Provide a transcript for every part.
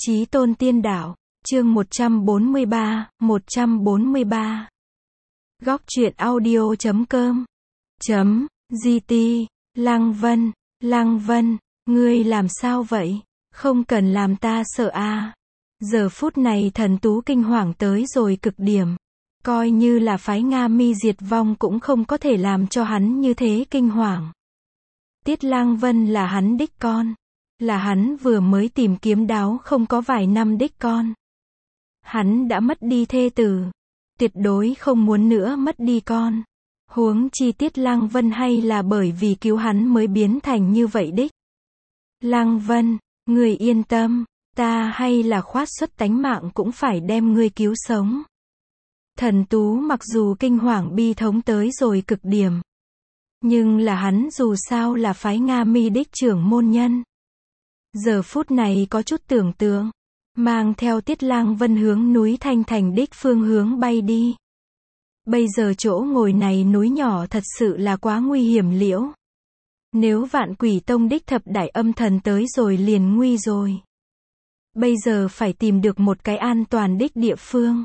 Chí tôn tiên đạo, chương 143. Góc truyện audio.com GT. Lăng Vân, ngươi làm sao vậy? Không cần làm ta sợ a. Giờ phút này Thần Tú kinh hoàng tới rồi cực điểm. Coi như là phái Nga Mi diệt vong cũng không có thể làm cho hắn như thế kinh hoàng. Tiết Lăng Vân là hắn đích con. Là hắn vừa mới tìm kiếm đáo không có vài năm đích con. Hắn đã mất đi thê tử. Tuyệt đối không muốn nữa mất đi con. Huống chi Tiết Lăng Vân hay là bởi vì cứu hắn mới biến thành như vậy đích. Lăng Vân, người yên tâm, ta hay là khoát xuất tánh mạng cũng phải đem ngươi cứu sống. Thần Tú mặc dù kinh hoàng bi thống tới rồi cực điểm. Nhưng là hắn dù sao là phái Nga Mi đích trưởng môn nhân. Giờ phút này có chút tưởng tượng. Mang theo Tiết Lăng Vân hướng núi Thanh Thành đích phương hướng bay đi. Bây giờ chỗ ngồi này núi nhỏ thật sự là quá nguy hiểm liễu. Nếu Vạn Quỷ Tông đích thập đại âm thần tới rồi liền nguy rồi. Bây giờ phải tìm được một cái an toàn đích địa phương.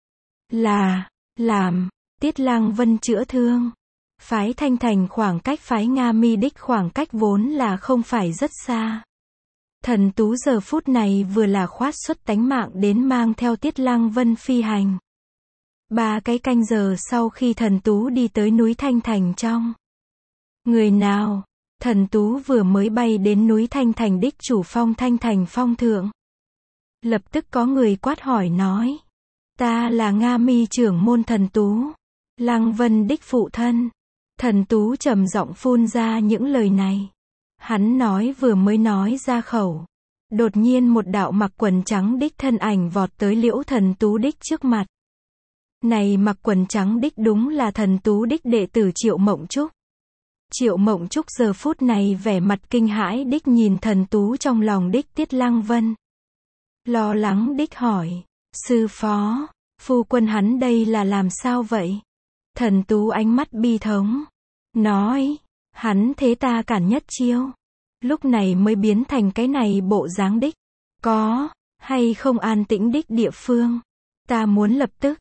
Làm Tiết Lăng Vân chữa thương. Phái Thanh Thành khoảng cách phái Nga Mi đích khoảng cách vốn là không phải rất xa. Thần Tú giờ phút này vừa là khoát xuất tánh mạng đến mang theo Tiết Lăng Vân phi hành. 3 cái canh giờ sau khi Thần Tú đi tới núi Thanh Thành trong. Người nào? Thần Tú vừa mới bay đến núi Thanh Thành đích chủ phong Thanh Thành phong thượng. Lập tức có người quát hỏi nói. Ta là Nga Mi trưởng môn Thần Tú. Lăng Vân đích phụ thân. Thần Tú trầm giọng phun ra những lời này. Hắn nói vừa mới nói ra khẩu. Đột nhiên một đạo mặc quần trắng đích thân ảnh vọt tới liễu Thần Tú đích trước mặt. Này mặc quần trắng đích đúng là Thần Tú đích đệ tử Triệu Mộng Trúc. Triệu Mộng Trúc giờ phút này vẻ mặt kinh hãi đích nhìn Thần Tú trong lòng đích Tiết Lăng Vân. Lo lắng đích hỏi. Sư phó, phu quân hắn đây là làm sao vậy? Thần Tú ánh mắt bi thống. Nói. Hắn thế ta cản nhất chiêu. Lúc này mới biến thành cái này bộ dáng đích. Có, hay không an tĩnh đích địa phương. Ta muốn lập tức,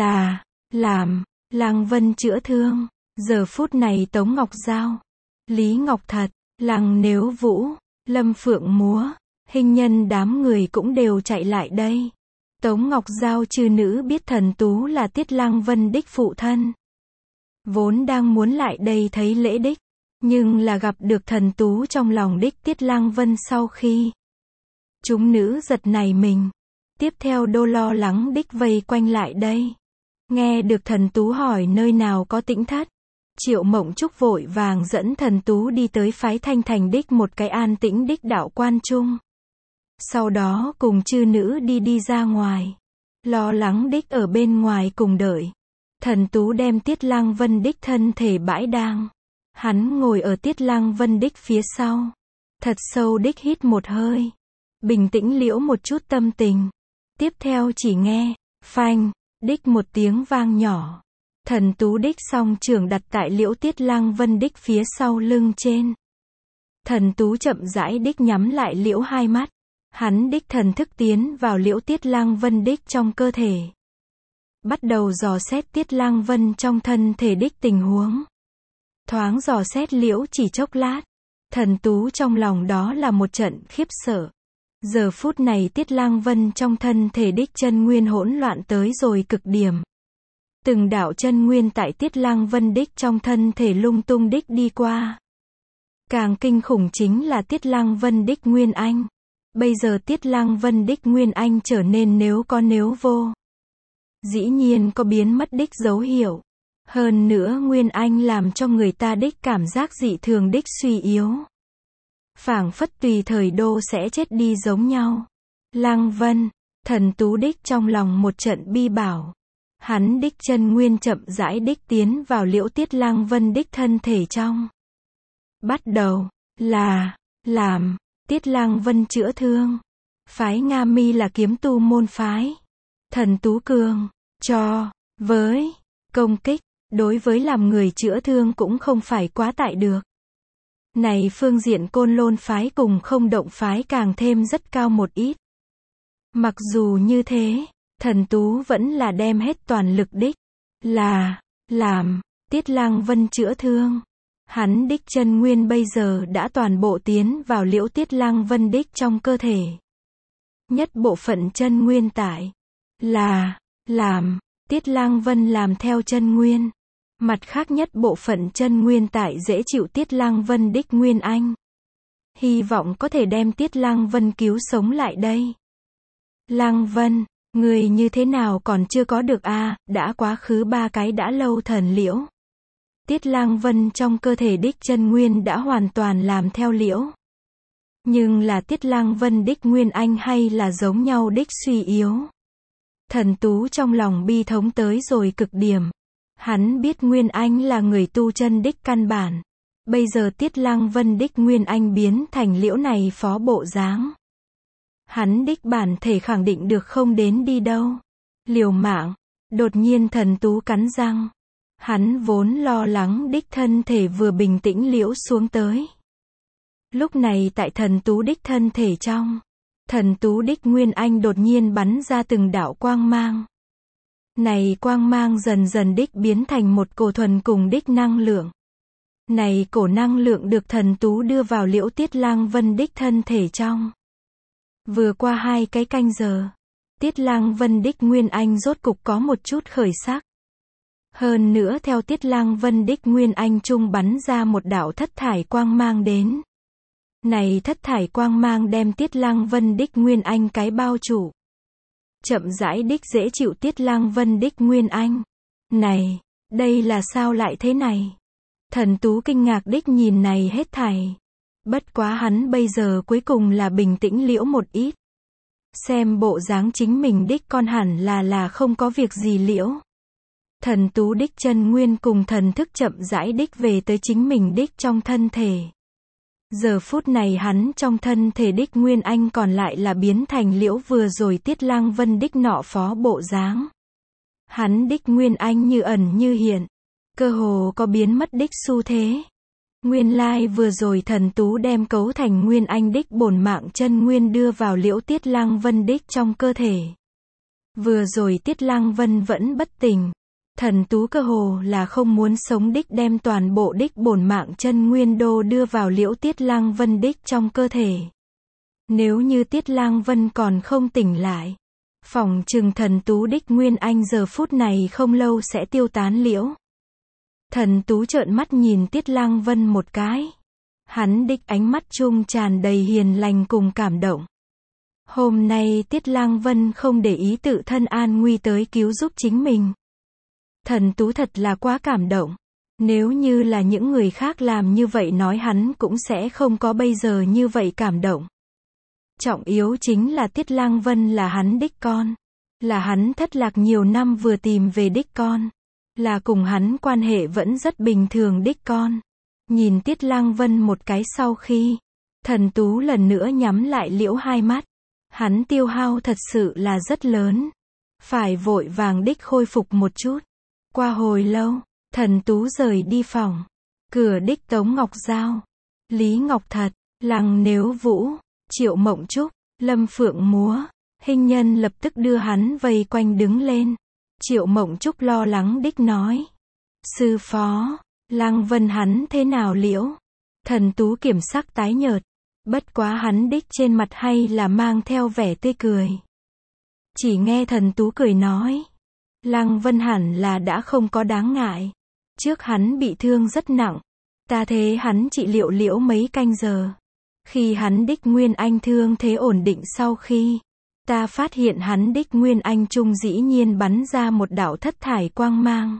làm, Lăng Vân chữa thương. Giờ phút này Tống Ngọc Giao, Lý Ngọc Thật, Lăng Nếu Vũ, Lâm Phượng Múa, hình nhân đám người cũng đều chạy lại đây. Tống Ngọc Giao chư nữ biết Thần Tú là Tiết Lăng Vân đích phụ thân. Vốn đang muốn lại đây thấy lễ đích. Nhưng là gặp được Thần Tú trong lòng đích Tiết Lăng Vân sau khi. Chúng nữ giật nảy mình. Tiếp theo đô lo lắng đích vây quanh lại đây. Nghe được Thần Tú hỏi nơi nào có tĩnh thất. Triệu Mộng Trúc vội vàng dẫn Thần Tú đi tới phái Thanh Thành đích một cái an tĩnh đích đạo quan trung. Sau đó cùng chư nữ đi ra ngoài. Lo lắng đích ở bên ngoài cùng đợi. Thần Tú đem Tiết Lăng Vân đích thân thể bãi đang. Hắn ngồi ở Tiết Lăng Vân đích phía sau. Thật sâu đích hít một hơi. Bình tĩnh liễu một chút tâm tình. Tiếp theo chỉ nghe, phanh, đích một tiếng vang nhỏ. Thần Tú đích song trường đặt tại liễu Tiết Lăng Vân đích phía sau lưng trên. Thần Tú chậm rãi đích nhắm lại liễu hai mắt. Hắn đích thần thức tiến vào liễu Tiết Lăng Vân đích trong cơ thể. Bắt đầu dò xét Tiết Lăng Vân trong thân thể đích tình huống. Thoáng dò xét liễu chỉ chốc lát. Thần Tú trong lòng đó là một trận khiếp sợ. Giờ phút này Tiết Lăng Vân trong thân thể đích chân nguyên hỗn loạn tới rồi cực điểm. Từng đạo chân nguyên tại Tiết Lăng Vân đích trong thân thể lung tung đích đi qua. Càng kinh khủng chính là Tiết Lăng Vân đích Nguyên Anh. Bây giờ Tiết Lăng Vân đích Nguyên Anh trở nên nếu có nếu vô. Dĩ nhiên có biến mất đích dấu hiệu. Hơn nữa Nguyên Anh làm cho người ta đích cảm giác dị thường đích suy yếu. Phảng phất tùy thời đô sẽ chết đi giống nhau. Lăng Vân, Thần Tú đích trong lòng một trận bi bảo. Hắn đích chân nguyên chậm rãi đích tiến vào liễu Tiết Lăng Vân đích thân thể trong. Bắt đầu, làm, Tiết Lăng Vân chữa thương. Phái Nga Mi là kiếm tu môn phái. Thần Tú cường, với, công kích. Đối với làm người chữa thương cũng không phải quá tại được. Này phương diện Côn Lôn phái cùng Không Động phái càng thêm rất cao một ít. Mặc dù như thế, thần Tú vẫn là đem hết toàn lực đích, là, làm, Tiết Lang Vân chữa thương. Hắn đích chân nguyên bây giờ đã toàn bộ tiến vào liễu Tiết Lang Vân đích trong cơ thể. Nhất bộ phận chân nguyên tại, là, làm, Tiết Lang Vân làm theo chân nguyên. Mặt khác nhất bộ phận chân nguyên tại dễ chịu Tiết Lang Vân đích nguyên anh. Hy vọng có thể đem Tiết Lang Vân cứu sống lại đây. Lang Vân, người như thế nào còn chưa có được a, đã quá khứ 3 cái đã lâu thần liễu. Tiết Lang Vân trong cơ thể đích chân nguyên đã hoàn toàn làm theo liễu. Nhưng là Tiết Lang Vân đích nguyên anh hay là giống nhau đích suy yếu. Thần Tú trong lòng bi thống tới rồi cực điểm. Hắn biết Nguyên Anh là người tu chân đích căn bản. Bây giờ Tiết Lang Vân đích Nguyên Anh biến thành liễu này phó bộ dáng. Hắn đích bản thể khẳng định được không đến đi đâu. Liều mạng. Đột nhiên thần Tú cắn răng. Hắn vốn lo lắng đích thân thể vừa bình tĩnh liễu xuống tới. Lúc này tại thần Tú đích thân thể trong. Thần Tú đích Nguyên Anh đột nhiên bắn ra từng đạo quang mang. Này quang mang dần dần đích biến thành một cổ thuần cùng đích năng lượng. Này cổ năng lượng được thần Tú đưa vào liễu Tiết Lang Vân đích thân thể trong. Vừa qua 2 cái canh giờ, Tiết Lang Vân đích Nguyên Anh rốt cục có một chút khởi sắc. Hơn nữa theo Tiết Lang Vân đích Nguyên Anh trung bắn ra một đạo thất thải quang mang đến. Này thất thải quang mang đem Tiết Lang Vân đích Nguyên Anh cái bao chủ. Chậm rãi đích dễ chịu Tiết Lang Vân đích Nguyên Anh. Này, đây là sao lại thế này? Thần Tú kinh ngạc đích nhìn này hết thảy. Bất quá hắn bây giờ cuối cùng là bình tĩnh liễu một ít. Xem bộ dáng chính mình đích con hẳn là không có việc gì liễu. Thần Tú đích chân nguyên cùng thần thức chậm rãi đích về tới chính mình đích trong thân thể. Giờ phút này hắn trong thân thể đích Nguyên Anh còn lại là biến thành liễu vừa rồi Tiết Lang Vân đích nọ phó bộ dáng. Hắn đích Nguyên Anh như ẩn như hiện, cơ hồ có biến mất đích xu thế. Nguyên lai vừa rồi thần Tú đem cấu thành Nguyên Anh đích bổn mạng chân nguyên đưa vào liễu Tiết Lang Vân đích trong cơ thể. Vừa rồi Tiết Lang Vân vẫn bất tỉnh. Thần Tú cơ hồ là không muốn sống đích đem toàn bộ đích bổn mạng chân nguyên đô đưa vào liễu Tiết Lang Vân đích trong cơ thể. Nếu như Tiết Lang Vân còn không tỉnh lại, phỏng chừng thần Tú đích Nguyên Anh giờ phút này không lâu sẽ tiêu tán liễu. Thần Tú trợn mắt nhìn Tiết Lang Vân một cái. Hắn đích ánh mắt trung tràn đầy hiền lành cùng cảm động. Hôm nay Tiết Lang Vân không để ý tự thân an nguy tới cứu giúp chính mình. Thần Tú thật là quá cảm động. Nếu như là những người khác làm như vậy nói hắn cũng sẽ không có bây giờ như vậy cảm động. Trọng yếu chính là Tiết Lang Vân là hắn đích con. Là hắn thất lạc nhiều năm vừa tìm về đích con. Là cùng hắn quan hệ vẫn rất bình thường đích con. Nhìn Tiết Lang Vân một cái sau khi, thần Tú lần nữa nhắm lại liễu hai mắt. Hắn tiêu hao thật sự là rất lớn. Phải vội vàng đích khôi phục một chút. Qua hồi lâu, thần Tú rời đi phòng. Cửa đích Tống Ngọc Giao, Lý Ngọc Thật, Lăng Nếu Vũ, Triệu Mộng Trúc, Lâm Phượng Múa, hình nhân lập tức đưa hắn vây quanh đứng lên. Triệu Mộng Trúc lo lắng đích nói. Sư phó, Lăng Vân hắn thế nào liễu? Thần Tú kiểm sắc tái nhợt. Bất quá hắn đích trên mặt hay là mang theo vẻ tươi cười. Chỉ nghe thần Tú cười nói. Lăng Vân hẳn là đã không có đáng ngại. Trước hắn bị thương rất nặng. Ta thế hắn trị liệu liễu mấy canh giờ. Khi hắn đích Nguyên Anh thương thế ổn định sau khi, ta phát hiện hắn đích Nguyên Anh trung dĩ nhiên bắn ra một đạo thất thải quang mang.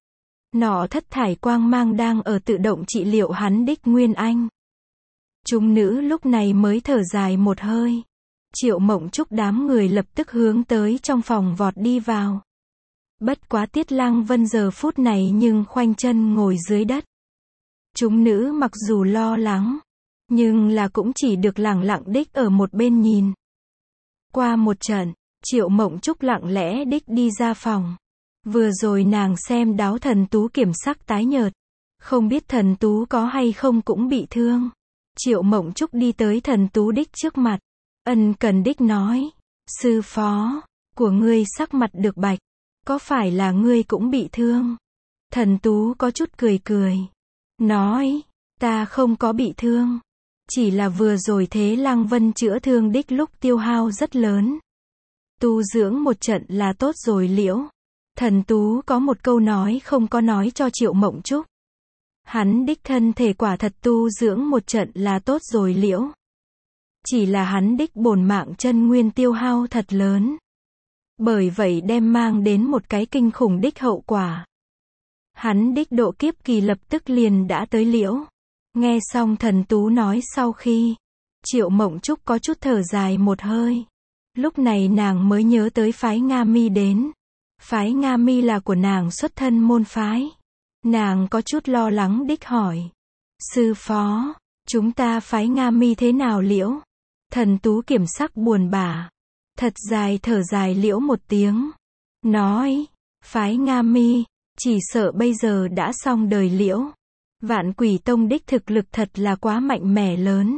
Nọ thất thải quang mang đang ở tự động trị liệu hắn đích Nguyên Anh. Chúng nữ lúc này mới thở dài một hơi. Triệu Mộng Trúc đám người lập tức hướng tới trong phòng vọt đi vào. Bất quá Tiết Lang Vân giờ phút này nhưng khoanh chân ngồi dưới đất. Chúng nữ mặc dù lo lắng, nhưng là cũng chỉ được lẳng lặng đích ở một bên nhìn. Qua một trận, Triệu Mộng Trúc lặng lẽ đích đi ra phòng. Vừa rồi nàng xem đáo thần Tú kiểm sắc tái nhợt. Không biết thần Tú có hay không cũng bị thương. Triệu Mộng Trúc đi tới thần Tú đích trước mặt. Ân cần đích nói. Sư phó, của ngươi sắc mặt được bạch, có phải là ngươi cũng bị thương? Thần Tú có chút cười cười, nói, ta không có bị thương, chỉ là vừa rồi Thế Lăng Vân chữa thương đích lúc tiêu hao rất lớn. Tu dưỡng một trận là tốt rồi liễu. Thần Tú có một câu nói không có nói cho Triệu Mộng Trúc. Hắn đích thân thể quả thật tu dưỡng một trận là tốt rồi liễu. Chỉ là hắn đích bổn mạng chân nguyên tiêu hao thật lớn. Bởi vậy đem mang đến một cái kinh khủng đích hậu quả. Hắn đích độ kiếp kỳ lập tức liền đã tới liễu. Nghe xong Thần Tú nói sau khi, Triệu Mộng Trúc có chút thở dài một hơi. Lúc này nàng mới nhớ tới phái Nga Mi đến. Phái Nga Mi là của nàng xuất thân môn phái. Nàng có chút lo lắng đích hỏi. Sư phó, chúng ta phái Nga Mi thế nào liễu? Thần Tú kiểm sắc buồn bã. Thật dài thở dài liễu một tiếng. Nói, phái Nga Mi, chỉ sợ bây giờ đã xong đời liễu. Vạn Quỷ Tông đích thực lực thật là quá mạnh mẽ lớn.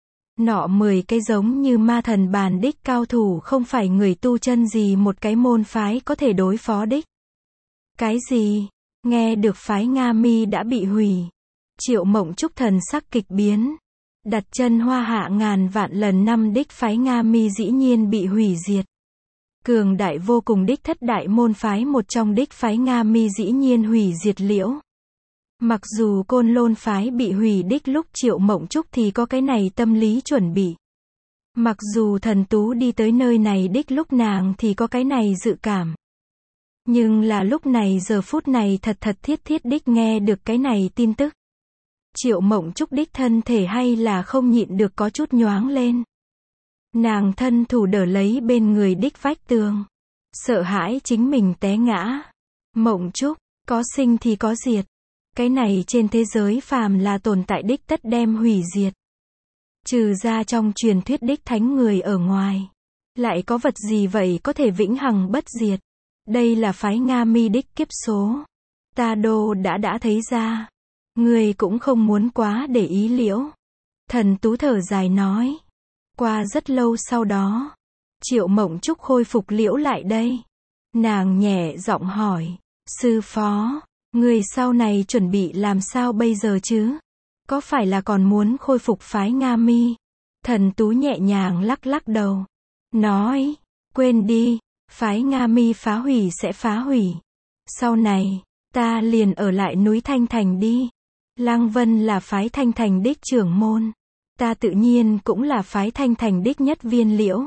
Nọ 10 cái giống như ma thần bàn đích cao thủ không phải người tu chân gì một cái môn phái có thể đối phó đích. Cái gì? Nghe được phái Nga Mi đã bị hủy. Triệu Mộng Trúc thần sắc kịch biến. Đặt chân hoa hạ ngàn vạn lần năm đích phái Nga Mi dĩ nhiên bị hủy diệt. Cường đại vô cùng đích thất đại môn phái một trong đích phái Nga Mi dĩ nhiên hủy diệt liễu. Mặc dù Côn Lôn phái bị hủy đích lúc Triệu Mộng Trúc thì có cái này tâm lý chuẩn bị. Mặc dù Thần Tú đi tới nơi này đích lúc nàng thì có cái này dự cảm. Nhưng là lúc này giờ phút này thật thật thiết thiết đích nghe được cái này tin tức. Triệu Mộng Trúc đích thân thể hay là không nhịn được có chút nhoáng lên. Nàng thân thủ đỡ lấy bên người đích vách tường. Sợ hãi chính mình té ngã. Mộng Trúc, có sinh thì có diệt. Cái này trên thế giới phàm là tồn tại đích tất đem hủy diệt. Trừ ra trong truyền thuyết đích thánh người ở ngoài. Lại có vật gì vậy có thể vĩnh hằng bất diệt. Đây là phái Nga Mi đích kiếp số. Ta đô đã thấy ra. Người cũng không muốn quá để ý liễu. Thần Tú thở dài nói. Qua rất lâu sau đó. Triệu Mộng Trúc khôi phục liễu lại đây. Nàng nhẹ giọng hỏi. Sư phó. Người sau này chuẩn bị làm sao bây giờ chứ? Có phải là còn muốn khôi phục phái Nga Mi? Thần Tú nhẹ nhàng lắc lắc đầu. Nói. Quên đi. Phái Nga Mi phá hủy sẽ phá hủy. Sau này, ta liền ở lại núi Thanh Thành đi. Lăng Vân là phái Thanh Thành đích trưởng môn. Ta tự nhiên cũng là phái Thanh Thành đích nhất viên liễu.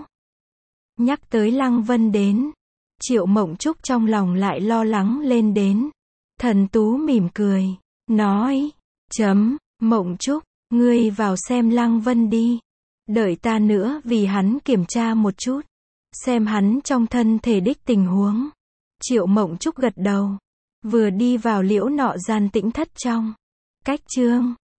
Nhắc tới Lăng Vân đến. Triệu Mộng Trúc trong lòng lại lo lắng lên đến. Thần Tú mỉm cười. Nói. Mộng Trúc, ngươi vào xem Lăng Vân đi. Đợi ta nữa vì hắn kiểm tra một chút. Xem hắn trong thân thể đích tình huống. Triệu Mộng Trúc gật đầu. Vừa đi vào liễu nọ gian tĩnh thất trong. Cách chương